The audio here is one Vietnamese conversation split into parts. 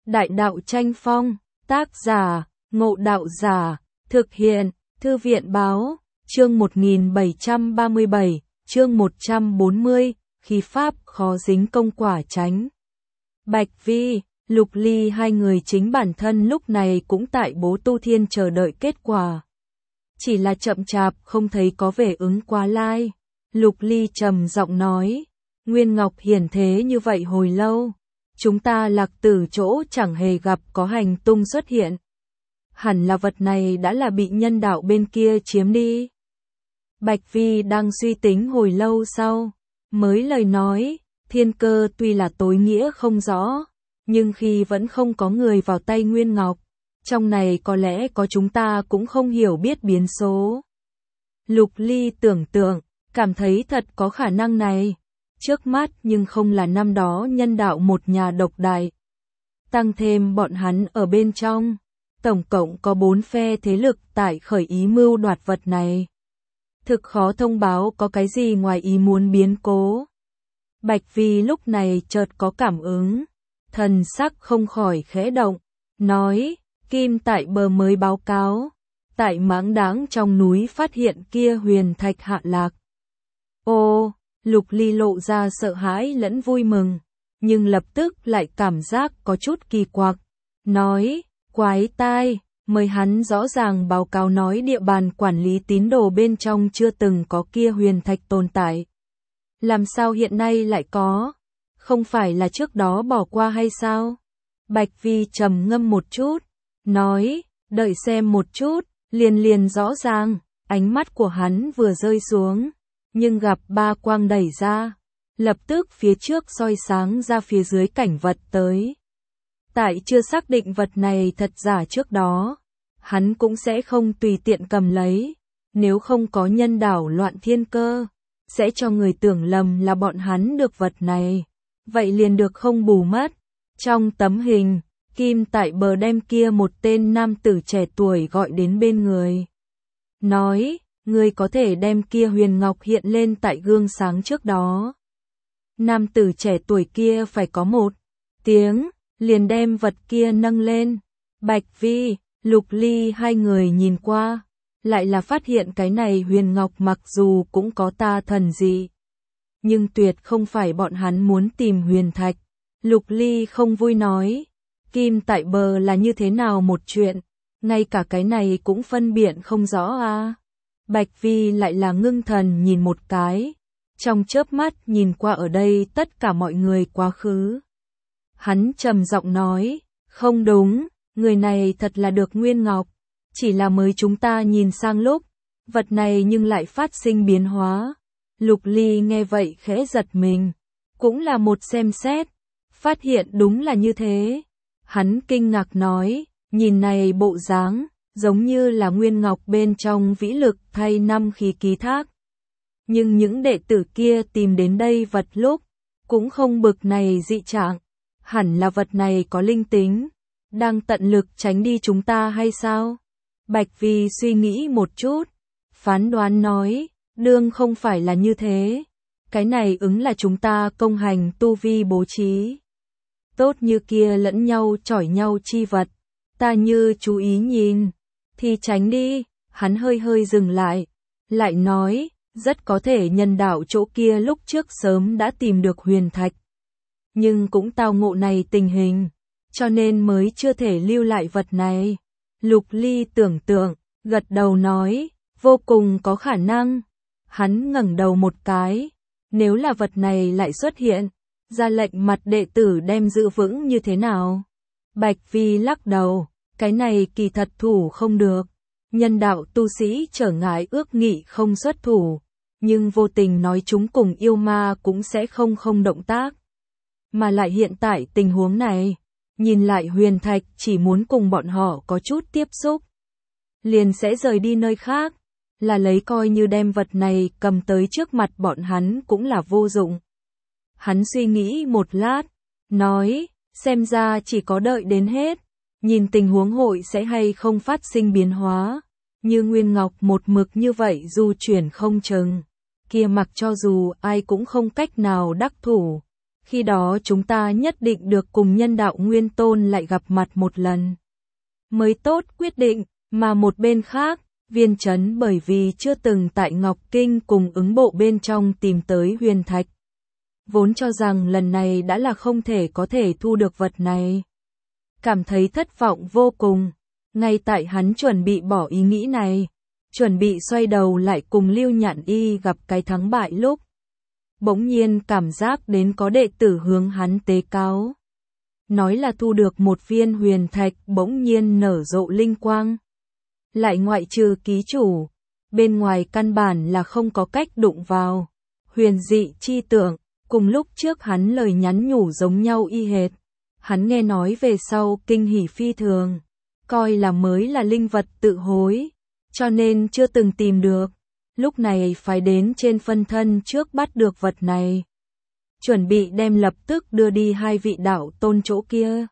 Đại đạo tranh phong, tác giả, Ngộ Đạo Giả, thực hiện, Thư viện báo, chương 1737, chương 140, khí pháp khó dính công quả tránh. Bạch Vi, Lục Ly hai người chính bản thân lúc này cũng tại Bố Tu Thiên chờ đợi kết quả. Chỉ là chậm chạp không thấy có vẻ ứng quá lai. Lục Ly trầm giọng nói, Nguyên Ngọc hiển thế như vậy hồi lâu. Chúng ta lạc từ chỗ chẳng hề gặp có hành tung xuất hiện. Hẳn là vật này đã là bị nhân đạo bên kia chiếm đi. Bạch Vi đang suy tính hồi lâu sau, mới lời nói, thiên cơ tuy là tối nghĩa không rõ, nhưng khi vẫn không có người vào tay Nguyên Ngọc, trong này có lẽ có chúng ta cũng không hiểu biết biến số. Lục Ly tưởng tượng, cảm thấy thật có khả năng này. Trước mắt nhưng không là năm đó nhân đạo một nhà độc đại. Tăng thêm bọn hắn ở bên trong, tổng cộng có 4 phe thế lực tại khởi ý mưu đoạt vật này. Thực khó thông báo có cái gì ngoài ý muốn biến cố. Bạch Vi lúc này chợt có cảm ứng, thần sắc không khỏi khẽ động, nói, Kim tại bờ mới báo cáo, tại Mãng Đáng trong núi phát hiện kia huyền thạch hạ lạc. Ô, Lục Ly lộ ra sợ hãi lẫn vui mừng, nhưng lập tức lại cảm giác có chút kỳ quặc, nói, quái tai, mời hắn rõ ràng báo cáo nói địa bàn quản lý tín đồ bên trong chưa từng có kia huyền thạch tồn tại. Làm sao hiện nay lại có? Không phải là trước đó bỏ qua hay sao? Bạch Vi trầm ngâm một chút, nói, đợi xem một chút, liền rõ ràng, ánh mắt của hắn vừa rơi xuống, nhưng gặp ba quang đẩy ra, lập tức phía trước soi sáng ra phía dưới cảnh vật tới. Tại chưa xác định vật này thật giả trước đó, hắn cũng sẽ không tùy tiện cầm lấy, nếu không có nhân đảo loạn thiên cơ, sẽ cho người tưởng lầm là bọn hắn được vật này, vậy liền được không bù mất. Trong tấm hình, Kim tại bờ đem kia một tên nam tử trẻ tuổi gọi đến bên người. Nói, ngươi có thể đem kia huyền ngọc hiện lên tại gương sáng trước đó. Nam tử trẻ tuổi kia phải có một tiếng, liền đem vật kia nâng lên. Bạch Vi, Lục Ly hai người nhìn qua, lại là phát hiện cái này huyền ngọc mặc dù cũng có tà thần dị, nhưng tuyệt không phải bọn hắn muốn tìm huyền thạch. Lục Ly không vui nói, Kim tại bờ là như thế nào một chuyện, ngay cả cái này cũng phân biệt không rõ à. Bạch Vi lại là ngưng thần nhìn một cái, trong chớp mắt nhìn qua ở đây tất cả mọi người quá khứ. Hắn trầm giọng nói, không đúng, người này thật là được Nguyên Ngọc, chỉ là mới chúng ta nhìn sang lúc, vật này nhưng lại phát sinh biến hóa. Lục Ly nghe vậy khẽ giật mình, cũng là một xem xét, phát hiện đúng là như thế. Hắn kinh ngạc nói, nhìn này bộ dáng, giống như là Nguyên Ngọc bên trong vĩ lực thay năm khí ký thác. Nhưng những đệ tử kia tìm đến đây vật lúc, cũng không bực này dị trạng, hẳn là vật này có linh tính, đang tận lực tránh đi chúng ta hay sao? Bạch Vi suy nghĩ một chút, phán đoán nói, đương không phải là như thế, cái này ứng là chúng ta công hành tu vi bố trí. Tốt như kia lẫn nhau chỏi nhau chi vật, ta như chú ý nhìn, thì tránh đi. Hắn hơi dừng lại nói, rất có thể nhân đạo chỗ kia lúc trước sớm đã tìm được huyền thạch, nhưng cũng tao ngộ này tình hình, cho nên mới chưa thể lưu lại vật này. Lục Ly tưởng tượng, gật đầu nói, vô cùng có khả năng. Hắn ngẩng đầu một cái, nếu là vật này lại xuất hiện, ra lệnh mặt đệ tử đem giữ vững như thế nào? Bạch Vi lắc đầu, cái này kỳ thật thủ không được. Nhân đạo tu sĩ trở ngại ước nghị không xuất thủ, nhưng vô tình nói chúng cùng yêu ma cũng sẽ không động tác. Mà lại hiện tại tình huống này, nhìn lại huyền thạch chỉ muốn cùng bọn họ có chút tiếp xúc, liền sẽ rời đi nơi khác, là lấy coi như đem vật này cầm tới trước mặt bọn hắn cũng là vô dụng. Hắn suy nghĩ một lát, nói, xem ra chỉ có đợi đến hết, nhìn tình huống hội sẽ hay không phát sinh biến hóa, như Nguyên Ngọc một mực như vậy du chuyển không chừng, kia mặc cho dù ai cũng không cách nào đắc thủ, Khi đó chúng ta nhất định được cùng nhân đạo Nguyên Tôn lại gặp mặt một lần. Mới tốt quyết định, mà một bên khác, Viên Chấn bởi vì chưa từng tại Ngọc Kinh cùng ứng bộ bên trong tìm tới huyền thạch. Vốn cho rằng lần này đã là không thể có thể thu được vật này. Cảm thấy thất vọng vô cùng. Ngay tại hắn chuẩn bị bỏ ý nghĩ này, chuẩn bị xoay đầu lại cùng Lưu Nhạn Y gặp cái thắng bại lúc. Bỗng nhiên cảm giác đến có đệ tử hướng hắn tế cáo. Nói là thu được một viên huyền thạch bỗng nhiên nở rộ linh quang. Lại ngoại trừ ký chủ, bên ngoài căn bản là không có cách đụng vào. Huyền dị chi tưởng, cùng lúc trước hắn lời nhắn nhủ giống nhau y hệt. Hắn nghe nói về sau kinh hỉ phi thường, coi là mới là linh vật tự hối, cho nên chưa từng tìm được. Lúc này phải đến trên phân thân trước bắt được vật này. Chuẩn bị đem lập tức đưa đi hai vị đạo tôn chỗ kia.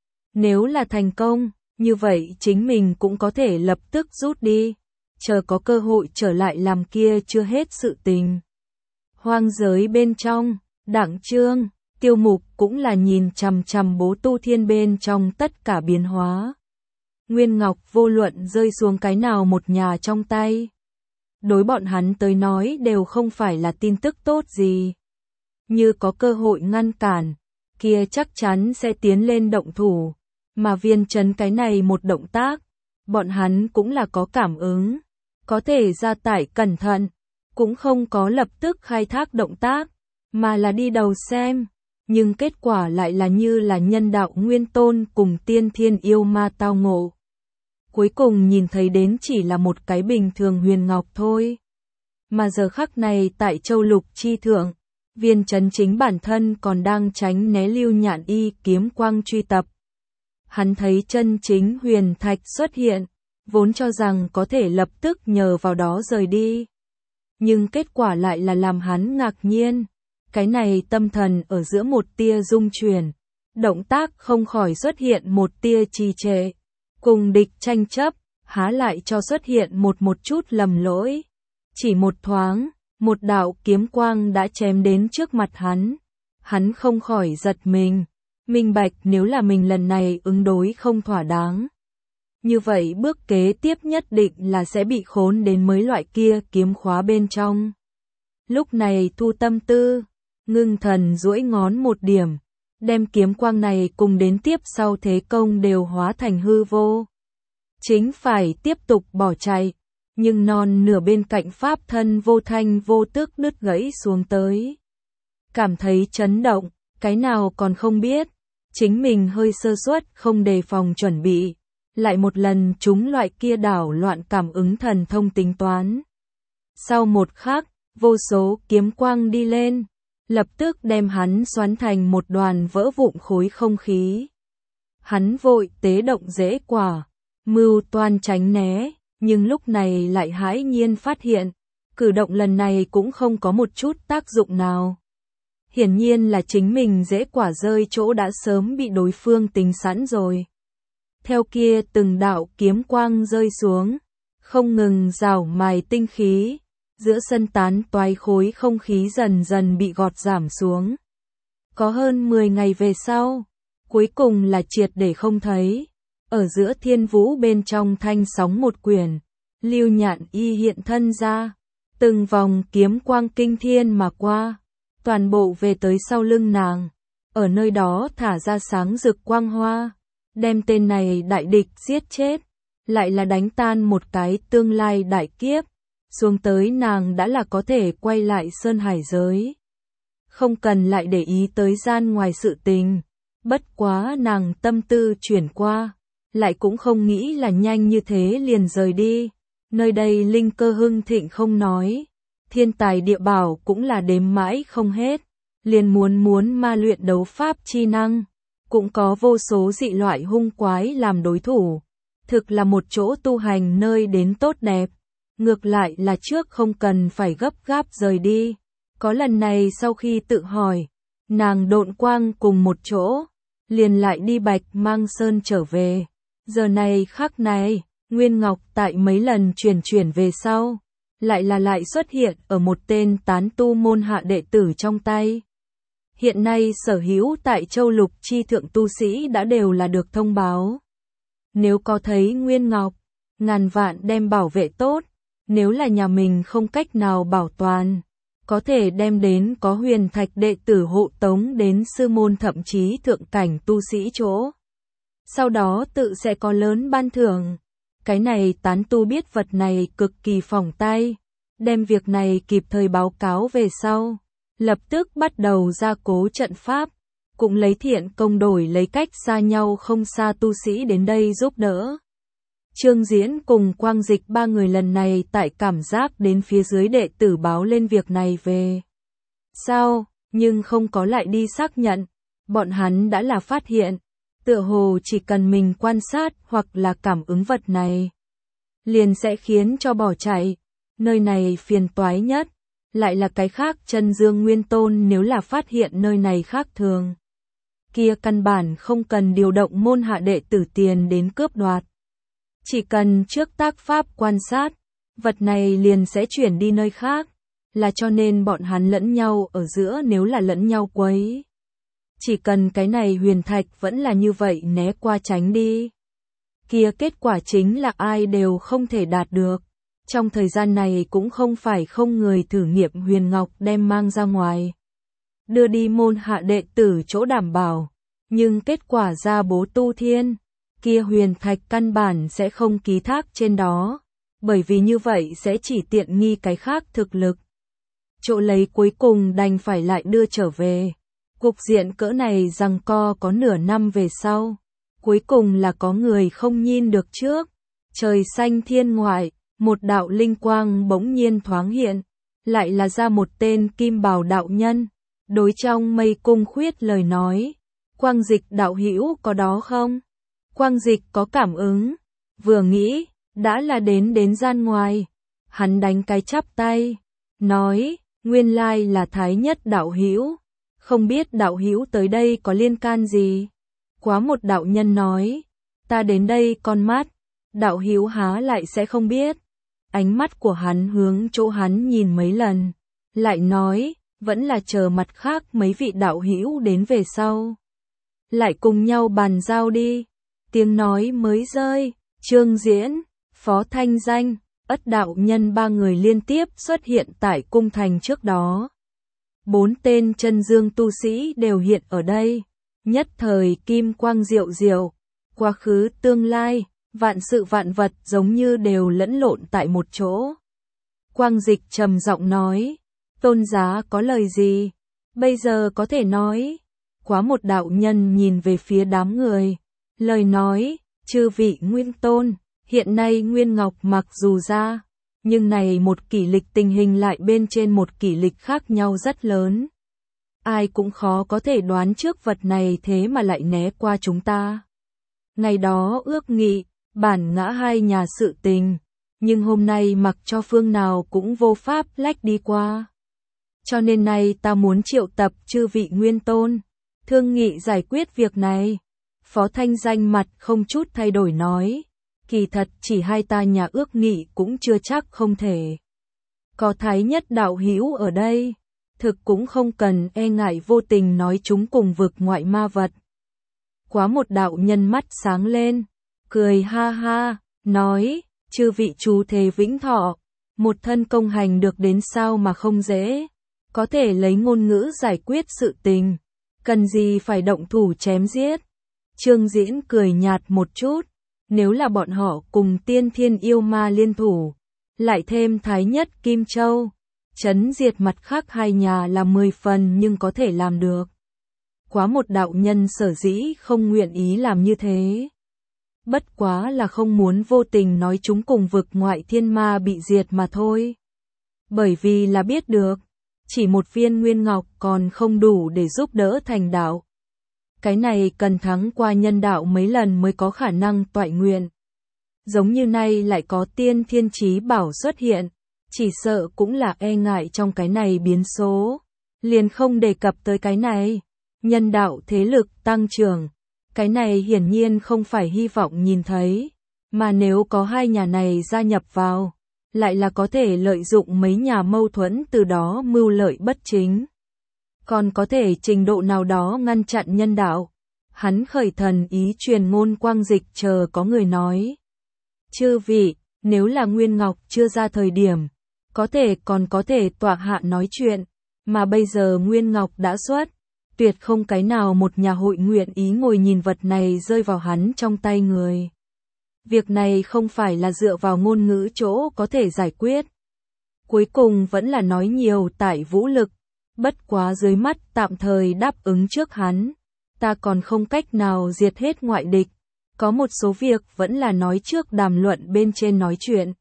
Nếu là thành công, như vậy chính mình cũng có thể lập tức rút đi, chờ có cơ hội trở lại làm kia chưa hết sự tình. Hoang giới bên trong, Đặng Trương, Tiêu Mục cũng là nhìn chằm chằm Bố Tu Thiên bên trong tất cả biến hóa. Nguyên Ngọc vô luận rơi xuống cái nào một nhà trong tay. Đối bọn hắn tới nói đều không phải là tin tức tốt gì. Như có cơ hội ngăn cản, kia chắc chắn sẽ tiến lên động thủ. Mà Viên Chấn cái này một động tác, bọn hắn cũng là có cảm ứng. Có thể ra tải cẩn thận, cũng không có lập tức khai thác động tác, mà là đi đầu xem. Nhưng kết quả lại là như là nhân đạo Nguyên Tôn cùng tiên thiên yêu ma tao ngộ. Cuối cùng nhìn thấy đến chỉ là một cái bình thường huyền ngọc thôi. Mà giờ khắc này tại Châu Lục chi thượng, Viên Chấn chính bản thân còn đang tránh né Lưu Nhạn Y kiếm quang truy tập. Hắn thấy chân chính huyền thạch xuất hiện, vốn cho rằng có thể lập tức nhờ vào đó rời đi. Nhưng kết quả lại là làm hắn ngạc nhiên. Cái này tâm thần ở giữa một tia rung chuyển, động tác không khỏi xuất hiện một tia trì trệ. Cùng địch tranh chấp, há lại cho xuất hiện một chút lầm lỗi. Chỉ một thoáng, một đạo kiếm quang đã chém đến trước mặt hắn. Hắn không khỏi giật mình, minh bạch nếu là mình lần này ứng đối không thỏa đáng. Như vậy bước kế tiếp nhất định là sẽ bị khốn đến mấy loại kia kiếm khóa bên trong. Lúc này thu tâm tư, ngưng thần duỗi ngón một điểm, đem kiếm quang này cùng đến tiếp sau thế công đều hóa thành hư vô. Chính phải tiếp tục bỏ chạy, nhưng non nửa bên cạnh pháp thân vô thanh vô tức đứt gãy xuống tới. Cảm thấy chấn động, cái nào còn không biết, chính mình hơi sơ suất không đề phòng chuẩn bị, lại một lần chúng loại kia đảo loạn cảm ứng thần thông tính toán. Sau một khắc, vô số kiếm quang đi lên, lập tức đem hắn xoắn thành một đoàn vỡ vụn khối không khí. Hắn vội tế động dễ quả, mưu toan tránh né, nhưng lúc này lại hãi nhiên phát hiện, cử động lần này cũng không có một chút tác dụng nào. Hiển nhiên là chính mình dễ quả rơi chỗ đã sớm bị đối phương tính sẵn rồi. Theo kia từng đạo kiếm quang rơi xuống, không ngừng rào mài tinh khí, giữa sân tán toái khối không khí dần dần bị gọt giảm xuống. Có hơn 10 ngày về sau, cuối cùng là triệt để không thấy. Ở giữa thiên vũ bên trong thanh sóng một quyển, Lưu Nhạn Y hiện thân ra, từng vòng kiếm quang kinh thiên mà qua, toàn bộ về tới sau lưng nàng, ở nơi đó thả ra sáng rực quang hoa, đem tên này đại địch giết chết, lại là đánh tan một cái tương lai đại kiếp, xuống tới nàng đã là có thể quay lại sơn hải giới. Không cần lại để ý tới gian ngoài sự tình, bất quá nàng tâm tư chuyển qua, lại cũng không nghĩ là nhanh như thế liền rời đi. Nơi đây linh cơ hưng thịnh không nói, thiên tài địa bảo cũng là đếm mãi không hết, liền muốn ma luyện đấu pháp chi năng, cũng có vô số dị loại hung quái làm đối thủ, thực là một chỗ tu hành nơi đến tốt đẹp. Ngược lại là trước không cần phải gấp gáp rời đi, có lần này sau khi tự hỏi, nàng độn quang cùng một chỗ, liền lại đi Bạch Mang Sơn trở về. Giờ này khắc này, Nguyên Ngọc tại mấy lần chuyển về sau, lại xuất hiện ở một tên tán tu môn hạ đệ tử trong tay. Hiện nay sở hữu tại châu lục chi thượng tu sĩ đã đều là được thông báo. Nếu có thấy Nguyên Ngọc, ngàn vạn đem bảo vệ tốt, nếu là nhà mình không cách nào bảo toàn, có thể đem đến có huyền thạch đệ tử hộ tống đến sư môn thậm chí thượng cảnh tu sĩ chỗ. Sau đó tự sẽ có lớn ban thưởng. Cái này tán tu biết vật này cực kỳ phỏng tay, đem việc này kịp thời báo cáo về sau, lập tức bắt đầu gia cố trận pháp, cũng lấy thiện công đổi lấy cách xa nhau không xa tu sĩ đến đây giúp đỡ. Trương Diễn cùng Quang Dịch ba người lần này tại cảm giác đến phía dưới đệ tử báo lên việc này về sau, nhưng không có lại đi xác nhận, bọn hắn đã là phát hiện, tựa hồ chỉ cần mình quan sát hoặc là cảm ứng vật này, liền sẽ khiến cho bỏ chạy. Nơi này phiền toái nhất, lại là cái khác chân dương nguyên tôn nếu là phát hiện nơi này khác thường. Kia căn bản không cần điều động môn hạ đệ tử tiền đến cướp đoạt. Chỉ cần trước tác pháp quan sát, vật này liền sẽ chuyển đi nơi khác, là cho nên bọn hắn lẫn nhau ở giữa nếu là lẫn nhau quấy. Chỉ cần cái này huyền thạch vẫn là như vậy né qua tránh đi. Kia kết quả chính là ai đều không thể đạt được. Trong thời gian này cũng không phải không người thử nghiệm huyền ngọc đem mang ra ngoài. Đưa đi môn hạ đệ tử chỗ đảm bảo. Nhưng kết quả ra bố tu thiên. Kia huyền thạch căn bản sẽ không ký thác trên đó. Bởi vì như vậy sẽ chỉ tiện nghi cái khác thực lực. Chỗ lấy cuối cùng đành phải lại đưa trở về. Cục diện cỡ này giằng co có nửa năm về sau. Cuối cùng là có người không nhìn được trước. Trời xanh thiên ngoại, một đạo linh quang bỗng nhiên thoáng hiện. Lại là ra một tên kim bào đạo nhân. Đối trong mây cung khuyết lời nói. Quang Dịch đạo hữu có đó không? Quang Dịch có cảm ứng. Vừa nghĩ, đã là đến gian ngoài. Hắn đánh cái chắp tay. Nói, nguyên lai là Thái Nhất đạo hữu. Không biết đạo hữu tới đây có liên can gì? Quá một đạo nhân nói, ta đến đây con mắt, đạo hữu há lại sẽ không biết. Ánh mắt của hắn hướng chỗ hắn nhìn mấy lần, lại nói, vẫn là chờ mặt khác mấy vị đạo hữu đến về sau. Lại cùng nhau bàn giao đi. Tiếng nói mới rơi, Trương Diễn, Phó Thanh Danh, Ất đạo nhân ba người liên tiếp xuất hiện tại cung thành trước đó. 4 tên chân dương tu sĩ đều hiện ở đây, nhất thời kim quang diệu diệu, quá khứ tương lai, vạn sự vạn vật giống như đều lẫn lộn tại một chỗ. Quang Dịch trầm giọng nói, tôn giá có lời gì, bây giờ có thể nói. Quá một đạo nhân nhìn về phía đám người, lời nói, chư vị nguyên tôn, hiện nay Nguyên Ngọc mặc dù ra, nhưng này một kỷ lịch tình hình lại bên trên một kỷ lịch khác nhau rất lớn. Ai cũng khó có thể đoán trước vật này thế mà lại né qua chúng ta. Ngày đó ước nghị, bản ngã hai nhà sự tình, nhưng hôm nay mặc cho phương nào cũng vô pháp lách đi qua. Cho nên nay ta muốn triệu tập chư vị nguyên tôn, thương nghị giải quyết việc này. Phó Thanh Danh mặt không chút thay đổi nói. Kỳ thật chỉ hai ta nhà ước nghị cũng chưa chắc không thể. Có Thái Nhất đạo hữu ở đây, thực cũng không cần e ngại vô tình nói chúng cùng vực ngoại ma vật. Quá một đạo nhân mắt sáng lên, cười ha ha, nói, chư vị chú thề vĩnh thọ, một thân công hành được đến sao mà không dễ, có thể lấy ngôn ngữ giải quyết sự tình, cần gì phải động thủ chém giết. Trương Diễn cười nhạt một chút. Nếu là bọn họ cùng tiên thiên yêu ma liên thủ, lại thêm Thái Nhất Kim Châu, chấn diệt mặt khác hai nhà là 10 phần nhưng có thể làm được. Quá một đạo nhân sở dĩ không nguyện ý làm như thế. Bất quá là không muốn vô tình nói chúng cùng vực ngoại thiên ma bị diệt mà thôi. Bởi vì là biết được, chỉ một viên nguyên ngọc còn không đủ để giúp đỡ thành đạo. Cái này cần thắng qua nhân đạo mấy lần mới có khả năng toại nguyện. Giống như nay lại có tiên thiên chí bảo xuất hiện, chỉ sợ cũng là e ngại trong cái này biến số. Liền không đề cập tới cái này. Nhân đạo thế lực tăng trưởng, cái này hiển nhiên không phải hy vọng nhìn thấy. Mà nếu có hai nhà này gia nhập vào, lại là có thể lợi dụng mấy nhà mâu thuẫn từ đó mưu lợi bất chính. còn có thể trình độ nào đó ngăn chặn nhân đạo. Hắn khởi thần ý truyền ngôn quang dịch chờ có người nói. Chư vị, nếu là Nguyên Ngọc chưa ra thời điểm, còn có thể tọa hạ nói chuyện, mà bây giờ Nguyên Ngọc đã xuất, tuyệt không cái nào một nhà hội nguyện ý ngồi nhìn vật này rơi vào hắn trong tay người. Việc này không phải là dựa vào ngôn ngữ chỗ có thể giải quyết. Cuối cùng vẫn là nói nhiều tại vũ lực, bất quá dưới mắt tạm thời đáp ứng trước hắn, ta còn không cách nào diệt hết ngoại địch, có một số việc vẫn là nói trước đàm luận bên trên nói chuyện.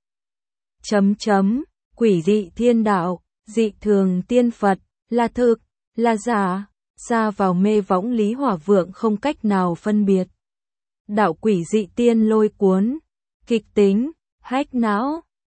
Quỷ dị thiên đạo, dị thường tiên Phật, là thực, là giả, ra vào mê võng Lý Hỏa Vượng không cách nào phân biệt. Đạo quỷ dị tiên lôi cuốn, kịch tính, hách não.